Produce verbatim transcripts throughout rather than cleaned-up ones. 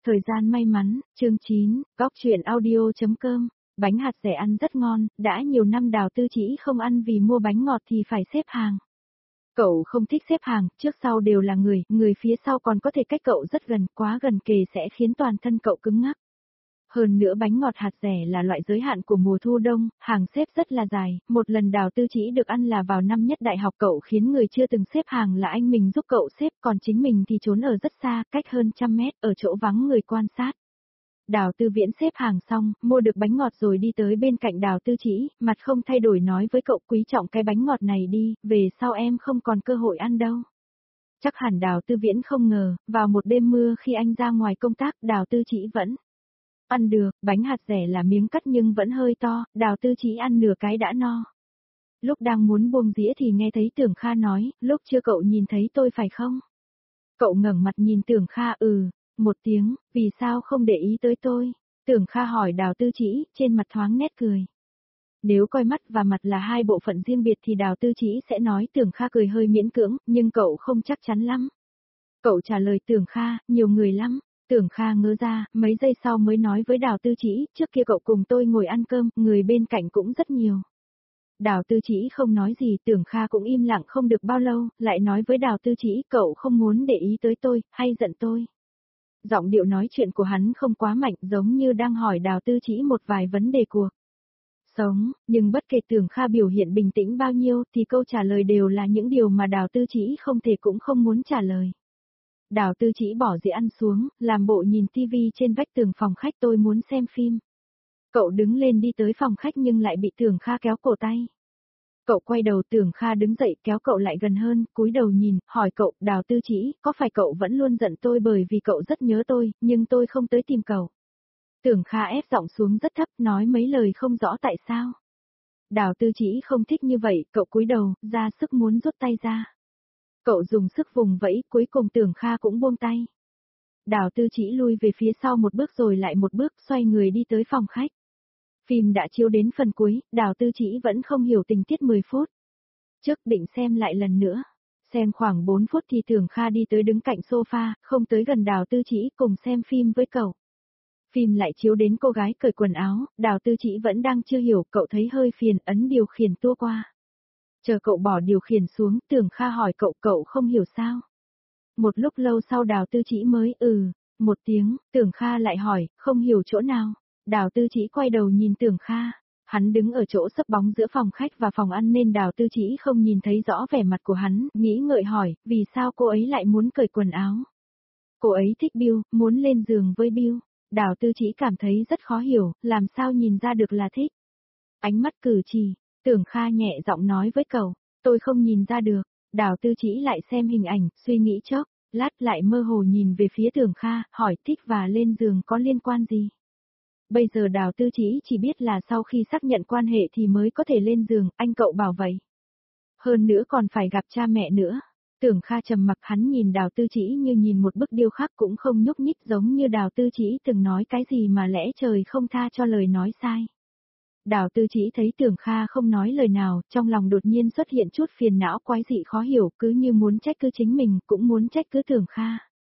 Thời gian may mắn, chương chín, góc truyện audio.com, bánh hạt dẻ ăn rất ngon, đã nhiều năm Đào Tư Chỉ không ăn vì mua bánh ngọt thì phải xếp hàng. Cậu không thích xếp hàng, trước sau đều là người, người phía sau còn có thể cách cậu rất gần, quá gần kề sẽ khiến toàn thân cậu cứng ngắc. Hơn nữa bánh ngọt hạt dẻ là loại giới hạn của mùa thu đông, hàng xếp rất là dài, một lần Đào Tư Chỉ được ăn là vào năm nhất đại học, cậu khiến người chưa từng xếp hàng là anh mình giúp cậu xếp, còn chính mình thì trốn ở rất xa, cách hơn trăm mét, ở chỗ vắng người quan sát. Đào Tư Viễn xếp hàng xong, mua được bánh ngọt rồi đi tới bên cạnh Đào Tư Chỉ, mặt không thay đổi nói với cậu, quý trọng cái bánh ngọt này đi, về sau em không còn cơ hội ăn đâu. Chắc hẳn Đào Tư Viễn không ngờ, vào một đêm mưa khi anh ra ngoài công tác, Đào Tư Chỉ vẫn ăn được, bánh hạt dẻ là miếng cắt nhưng vẫn hơi to, Đào Tư Chỉ ăn nửa cái đã no. Lúc đang muốn buông dĩa thì nghe thấy Tưởng Kha nói, lúc chưa cậu nhìn thấy tôi phải không? Cậu ngẩng mặt nhìn Tưởng Kha, ừ, một tiếng, vì sao không để ý tới tôi? Tưởng Kha hỏi Đào Tư Chỉ, trên mặt thoáng nét cười. Nếu coi mắt và mặt là hai bộ phận riêng biệt thì Đào Tư Chỉ sẽ nói Tưởng Kha cười hơi miễn cưỡng, nhưng cậu không chắc chắn lắm. Cậu trả lời Tưởng Kha, nhiều người lắm. Tưởng Kha ngớ ra, mấy giây sau mới nói với Đào Tư Chỉ, trước kia cậu cùng tôi ngồi ăn cơm, người bên cạnh cũng rất nhiều. Đào Tư Chỉ không nói gì, Tưởng Kha cũng im lặng không được bao lâu, lại nói với Đào Tư Chỉ, cậu không muốn để ý tới tôi, hay giận tôi. Giọng điệu nói chuyện của hắn không quá mạnh, giống như đang hỏi Đào Tư Chỉ một vài vấn đề cuộc sống, nhưng bất kể Tưởng Kha biểu hiện bình tĩnh bao nhiêu thì câu trả lời đều là những điều mà Đào Tư Chỉ không thể cũng không muốn trả lời. Đào Tư Chỉ bỏ dĩa ăn xuống, làm bộ nhìn tivi trên vách tường phòng khách, tôi muốn xem phim. Cậu đứng lên đi tới phòng khách nhưng lại bị Tưởng Kha kéo cổ tay. Cậu quay đầu, Tưởng Kha đứng dậy kéo cậu lại gần hơn, cúi đầu nhìn, hỏi cậu, Đào Tư Chỉ, có phải cậu vẫn luôn giận tôi bởi vì cậu rất nhớ tôi, nhưng tôi không tới tìm cậu? Tưởng Kha ép giọng xuống rất thấp, nói mấy lời không rõ tại sao. Đào Tư Chỉ không thích như vậy, cậu cúi đầu, ra sức muốn rút tay ra. Cậu dùng sức vùng vẫy, cuối cùng Tưởng Kha cũng buông tay. Đào Tư Chỉ lui về phía sau một bước rồi lại một bước, xoay người đi tới phòng khách. Phim đã chiếu đến phần cuối, Đào Tư Chỉ vẫn không hiểu tình tiết mười phút. Trước định xem lại lần nữa. Xem khoảng bốn phút thì Tưởng Kha đi tới đứng cạnh sofa, không tới gần Đào Tư Chỉ cùng xem phim với cậu. Phim lại chiếu đến cô gái cởi quần áo, Đào Tư Chỉ vẫn đang chưa hiểu, cậu thấy hơi phiền, ấn điều khiển tua qua. Chờ cậu bỏ điều khiển xuống, Tưởng Kha hỏi cậu, cậu không hiểu sao? Một lúc lâu sau Đào Tư Chỉ mới ừ, một tiếng, Tưởng Kha lại hỏi, không hiểu chỗ nào? Đào Tư Chỉ quay đầu nhìn Tưởng Kha, hắn đứng ở chỗ sấp bóng giữa phòng khách và phòng ăn nên Đào Tư Chỉ không nhìn thấy rõ vẻ mặt của hắn, nghĩ ngợi hỏi, vì sao cô ấy lại muốn cởi quần áo? Cô ấy thích Bill, muốn lên giường với Bill. Đào Tư Chỉ cảm thấy rất khó hiểu, làm sao nhìn ra được là thích? Ánh mắt cử chỉ, Tưởng Kha nhẹ giọng nói với cậu, tôi không nhìn ra được. Đào Tư Chỉ lại xem hình ảnh, suy nghĩ chốc, lát lại mơ hồ nhìn về phía Tưởng Kha, hỏi thích và lên giường có liên quan gì? Bây giờ Đào Tư Chỉ chỉ biết là sau khi xác nhận quan hệ thì mới có thể lên giường, anh cậu bảo vậy. Hơn nữa còn phải gặp cha mẹ nữa. Tưởng Kha trầm mặc, hắn nhìn Đào Tư Chỉ như nhìn một bức điêu khắc, cũng không nhúc nhích, giống như Đào Tư Chỉ từng nói cái gì mà lẽ trời không tha cho lời nói sai. Đào Tư Chỉ thấy Tưởng Kha không nói lời nào, trong lòng đột nhiên xuất hiện chút phiền não quái dị khó hiểu, cứ như muốn trách cứ chính mình, cũng muốn trách cứ Tưởng Kha.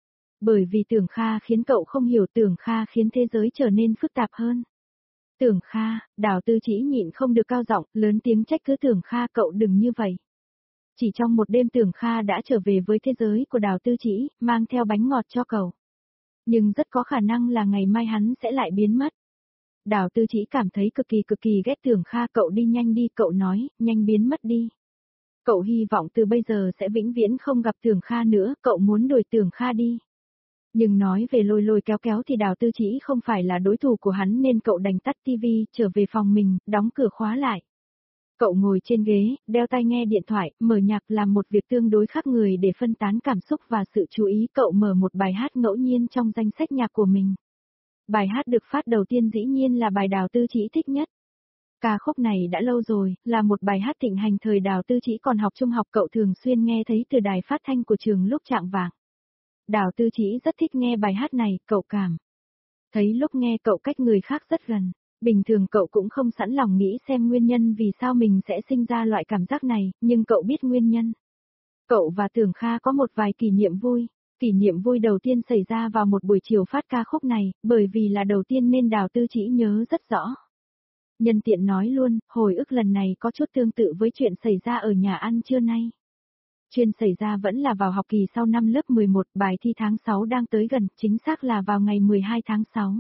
Bởi vì Tưởng Kha khiến cậu không hiểu, Tưởng Kha khiến thế giới trở nên phức tạp hơn. Tưởng Kha, Đào Tư Chỉ nhịn không được cao giọng, lớn tiếng trách cứ Tưởng Kha, cậu đừng như vậy. Chỉ trong một đêm Tưởng Kha đã trở về với thế giới của Đào Tư Chỉ, mang theo bánh ngọt cho cậu. Nhưng rất có khả năng là ngày mai hắn sẽ lại biến mất. Đào Tư Chỉ cảm thấy cực kỳ cực kỳ ghét Tưởng Kha, cậu đi nhanh đi, cậu nói, nhanh biến mất đi. Cậu hy vọng từ bây giờ sẽ vĩnh viễn không gặp Tưởng Kha nữa, cậu muốn đuổi Tưởng Kha đi. Nhưng nói về lôi lôi kéo kéo thì Đào Tư Chỉ không phải là đối thủ của hắn nên cậu đành tắt tivi, trở về phòng mình, đóng cửa khóa lại. Cậu ngồi trên ghế, đeo tai nghe điện thoại, mở nhạc, làm một việc tương đối khác người để phân tán cảm xúc và sự chú ý. Cậu mở một bài hát ngẫu nhiên trong danh sách nhạc của mình. Bài hát được phát đầu tiên dĩ nhiên là bài Đào Tư Chỉ thích nhất. Ca khúc này đã lâu rồi, là một bài hát thịnh hành thời Đào Tư Chỉ còn học trung học, cậu thường xuyên nghe thấy từ đài phát thanh của trường lúc trạng vạng. Đào Tư Chỉ rất thích nghe bài hát này, cậu cảm thấy lúc nghe cậu cách người khác rất gần. Bình thường cậu cũng không sẵn lòng nghĩ xem nguyên nhân vì sao mình sẽ sinh ra loại cảm giác này, nhưng cậu biết nguyên nhân. Cậu và Tưởng Kha có một vài kỷ niệm vui. Kỷ niệm vui đầu tiên xảy ra vào một buổi chiều phát ca khúc này, bởi vì là đầu tiên nên Đào Tư Chỉ nhớ rất rõ. Nhân tiện nói luôn, hồi ức lần này có chút tương tự với chuyện xảy ra ở nhà ăn trưa nay. Chuyện xảy ra vẫn là vào học kỳ sau năm lớp mười một, bài thi tháng sáu đang tới gần, chính xác là vào ngày mười hai tháng sáu.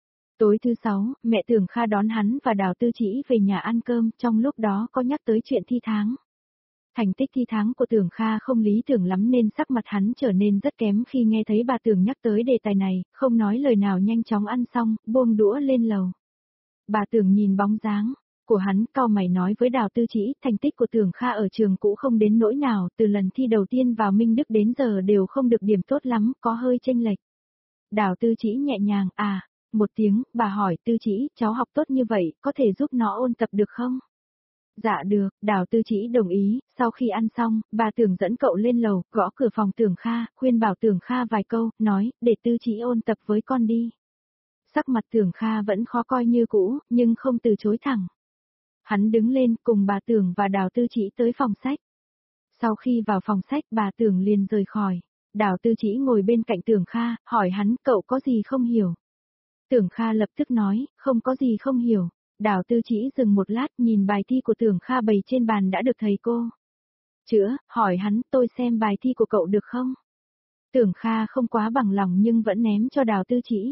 Tối thứ sáu, mẹ Tưởng Kha đón hắn và Đào Tư Chỉ về nhà ăn cơm, trong lúc đó có nhắc tới chuyện thi tháng. Thành tích thi tháng của Tưởng Kha không lý tưởng lắm nên sắc mặt hắn trở nên rất kém khi nghe thấy bà Tưởng nhắc tới đề tài này, không nói lời nào nhanh chóng ăn xong, buông đũa lên lầu. Bà Tưởng nhìn bóng dáng của hắn, cau mày nói với Đào Tư Chỉ, thành tích của Tưởng Kha ở trường cũ không đến nỗi nào, từ lần thi đầu tiên vào Minh Đức đến giờ đều không được điểm tốt lắm, có hơi chênh lệch. Đào Tư Chỉ nhẹ nhàng, à, một tiếng, bà hỏi, Tư Chỉ, cháu học tốt như vậy, có thể giúp nó ôn tập được không? Dạ được, Đào Tư Chỉ đồng ý, sau khi ăn xong, bà Tưởng dẫn cậu lên lầu, gõ cửa phòng Tưởng Kha, khuyên bảo Tưởng Kha vài câu, nói, để Tư Chỉ ôn tập với con đi. Sắc mặt Tưởng Kha vẫn khó coi như cũ, nhưng không từ chối thẳng. Hắn đứng lên cùng bà Tưởng và Đào Tư Chỉ tới phòng sách. Sau khi vào phòng sách bà Tưởng liền rời khỏi. Đào Tư Chỉ ngồi bên cạnh Tưởng Kha, hỏi hắn cậu có gì không hiểu. Tưởng Kha lập tức nói, không có gì không hiểu. Đào Tư Chỉ dừng một lát nhìn bài thi của Tưởng Kha bày trên bàn đã được thầy cô chữa, hỏi hắn tôi xem bài thi của cậu được không? Tưởng Kha không quá bằng lòng nhưng vẫn ném cho Đào Tư Chỉ.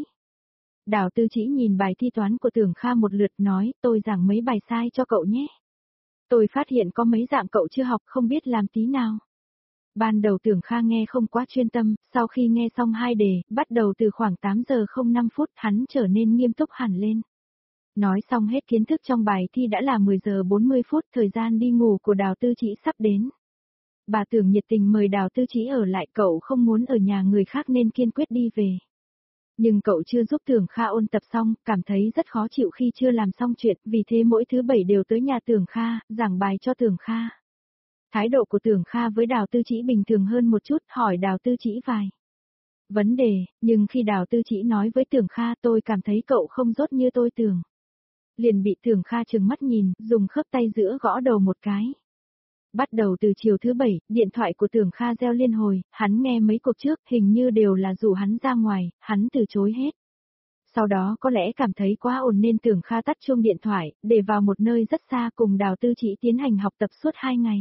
Đào Tư Chỉ nhìn bài thi toán của Tưởng Kha một lượt nói, tôi giảng mấy bài sai cho cậu nhé. Tôi phát hiện có mấy dạng cậu chưa học không biết làm tí nào. Ban đầu Tưởng Kha nghe không quá chuyên tâm, sau khi nghe xong hai đề, bắt đầu từ khoảng tám giờ không năm phút hắn trở nên nghiêm túc hẳn lên. Nói xong hết kiến thức trong bài thi đã là mười giờ bốn mươi phút, thời gian đi ngủ của Đào Tư Chỉ sắp đến. Bà Tưởng nhiệt tình mời Đào Tư Chỉ ở lại, cậu không muốn ở nhà người khác nên kiên quyết đi về. Nhưng cậu chưa giúp Tưởng Kha ôn tập xong, cảm thấy rất khó chịu khi chưa làm xong chuyện, vì thế mỗi thứ bảy đều tới nhà Tưởng Kha, giảng bài cho Tưởng Kha. Thái độ của Tưởng Kha với Đào Tư Chỉ bình thường hơn một chút, hỏi Đào Tư Chỉ vài vấn đề, nhưng khi Đào Tư Chỉ nói với Tưởng Kha tôi cảm thấy cậu không dốt như tôi tưởng. Liền bị Tưởng Kha trừng mắt nhìn, dùng khớp tay giữa gõ đầu một cái. Bắt đầu từ chiều thứ bảy, điện thoại của Tưởng Kha reo liên hồi, hắn nghe mấy cuộc trước hình như đều là rủ hắn ra ngoài, hắn từ chối hết. Sau đó có lẽ cảm thấy quá ồn nên Tưởng Kha tắt chuông điện thoại, để vào một nơi rất xa cùng Đào Tư Chỉ tiến hành học tập suốt hai ngày.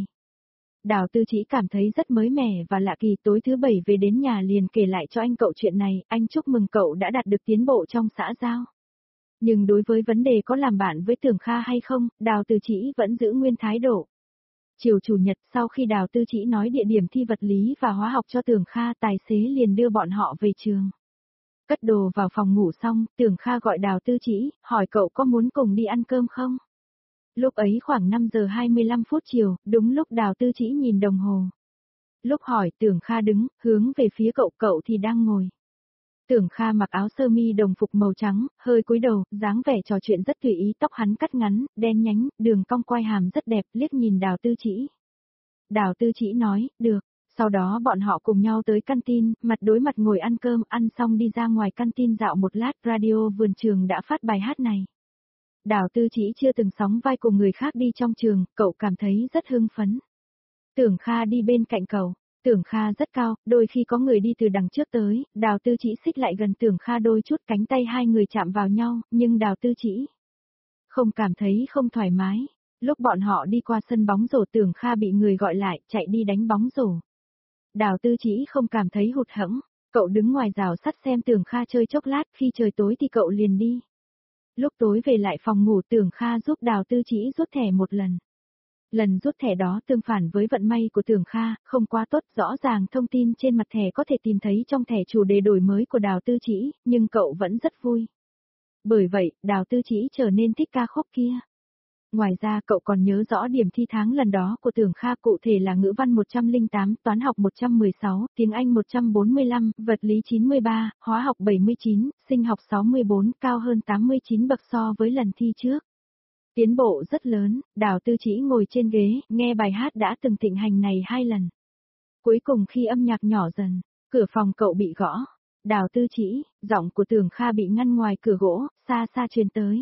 Đào Tư Chỉ cảm thấy rất mới mẻ và lạ kỳ, tối thứ bảy về đến nhà liền kể lại cho anh cậu chuyện này, anh chúc mừng cậu đã đạt được tiến bộ trong xã giao. Nhưng đối với vấn đề có làm bạn với Tưởng Kha hay không, Đào Tư Chỉ vẫn giữ nguyên thái độ. Chiều chủ nhật sau khi Đào Tư Chỉ nói địa điểm thi vật lý và hóa học cho Tưởng Kha, tài xế liền đưa bọn họ về trường. Cất đồ vào phòng ngủ xong, Tưởng Kha gọi Đào Tư Chỉ, hỏi cậu có muốn cùng đi ăn cơm không? Lúc ấy khoảng năm giờ hai mươi lăm phút chiều, đúng lúc Đào Tư Chỉ nhìn đồng hồ. Lúc hỏi Tưởng Kha đứng, hướng về phía cậu, cậu thì đang ngồi. Tưởng Kha mặc áo sơ mi đồng phục màu trắng, hơi cúi đầu, dáng vẻ trò chuyện rất tùy ý, tóc hắn cắt ngắn, đen nhánh, đường cong quai hàm rất đẹp, liếc nhìn Đào Tư Chỉ. Đào Tư Chỉ nói, được. Sau đó bọn họ cùng nhau tới canteen, mặt đối mặt ngồi ăn cơm, ăn xong đi ra ngoài canteen dạo một lát, radio vườn trường đã phát bài hát này. Đào Tư Chỉ chưa từng sóng vai cùng người khác đi trong trường, cậu cảm thấy rất hưng phấn. Tưởng Kha đi bên cạnh cậu. Tưởng Kha rất cao, đôi khi có người đi từ đằng trước tới, Đào Tư Chỉ xích lại gần Tưởng Kha đôi chút, cánh tay hai người chạm vào nhau, nhưng Đào Tư Chỉ không cảm thấy không thoải mái. Lúc bọn họ đi qua sân bóng rổ, Tưởng Kha bị người gọi lại, chạy đi đánh bóng rổ. Đào Tư Chỉ không cảm thấy hụt hẫng, cậu đứng ngoài rào sắt xem Tưởng Kha chơi chốc lát, khi trời tối thì cậu liền đi. Lúc tối về lại phòng ngủ, Tưởng Kha giúp Đào Tư Chỉ rút thẻ một lần. Lần rút thẻ đó tương phản với vận may của Tưởng Kha, không quá tốt, rõ ràng thông tin trên mặt thẻ có thể tìm thấy trong thẻ chủ đề đổi mới của Đào Tư Chỉ, nhưng cậu vẫn rất vui. Bởi vậy, Đào Tư Chỉ trở nên thích ca khúc kia. Ngoài ra cậu còn nhớ rõ điểm thi tháng lần đó của Tưởng Kha, cụ thể là ngữ văn một trăm lẻ tám, toán học một trăm mười sáu, tiếng Anh một trăm bốn mươi lăm, vật lý chín mươi ba, hóa học bảy mươi chín, sinh học sáu mươi bốn, cao hơn tám mươi chín bậc so với lần thi trước. Tiến bộ rất lớn, Đào Tư Chỉ ngồi trên ghế, nghe bài hát đã từng thịnh hành này hai lần. Cuối cùng khi âm nhạc nhỏ dần, cửa phòng cậu bị gõ. Đào Tư Chỉ, giọng của Tưởng Kha bị ngăn ngoài cửa gỗ, xa xa truyền tới.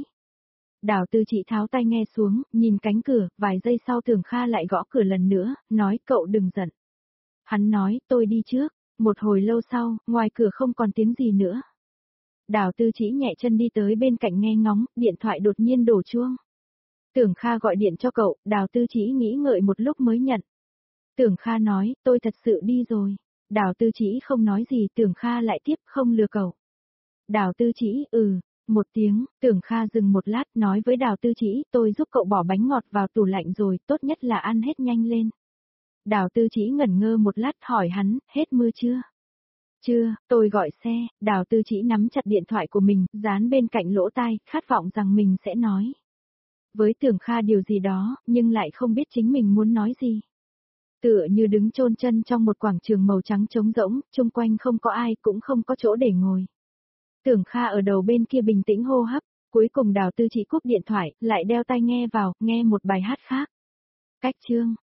Đào Tư Chỉ tháo tai nghe xuống, nhìn cánh cửa, vài giây sau Tưởng Kha lại gõ cửa lần nữa, nói cậu đừng giận. Hắn nói, tôi đi trước. Một hồi lâu sau, ngoài cửa không còn tiếng gì nữa. Đào Tư Chỉ nhẹ chân đi tới bên cạnh nghe ngóng, điện thoại đột nhiên đổ chuông. Tưởng Kha gọi điện cho cậu, Đào Tư Chỉ nghĩ ngợi một lúc mới nhận. Tưởng Kha nói, tôi thật sự đi rồi. Đào Tư Chỉ không nói gì, Tưởng Kha lại tiếp, không lừa cậu. Đào Tư Chỉ, ừ, một tiếng, Tưởng Kha dừng một lát, nói với Đào Tư Chỉ, tôi giúp cậu bỏ bánh ngọt vào tủ lạnh rồi, tốt nhất là ăn hết nhanh lên. Đào Tư Chỉ ngẩn ngơ một lát, hỏi hắn, hết mưa chưa? Chưa, tôi gọi xe. Đào Tư Chỉ nắm chặt điện thoại của mình, dán bên cạnh lỗ tai, khát vọng rằng mình sẽ nói với Tưởng Kha điều gì đó, nhưng lại không biết chính mình muốn nói gì. Tựa như đứng chôn chân trong một quảng trường màu trắng trống rỗng, chung quanh không có ai, cũng không có chỗ để ngồi. Tưởng Kha ở đầu bên kia bình tĩnh hô hấp, cuối cùng Đào Tư Chỉ cúp điện thoại, lại đeo tai nghe vào, nghe một bài hát khác. Cách chương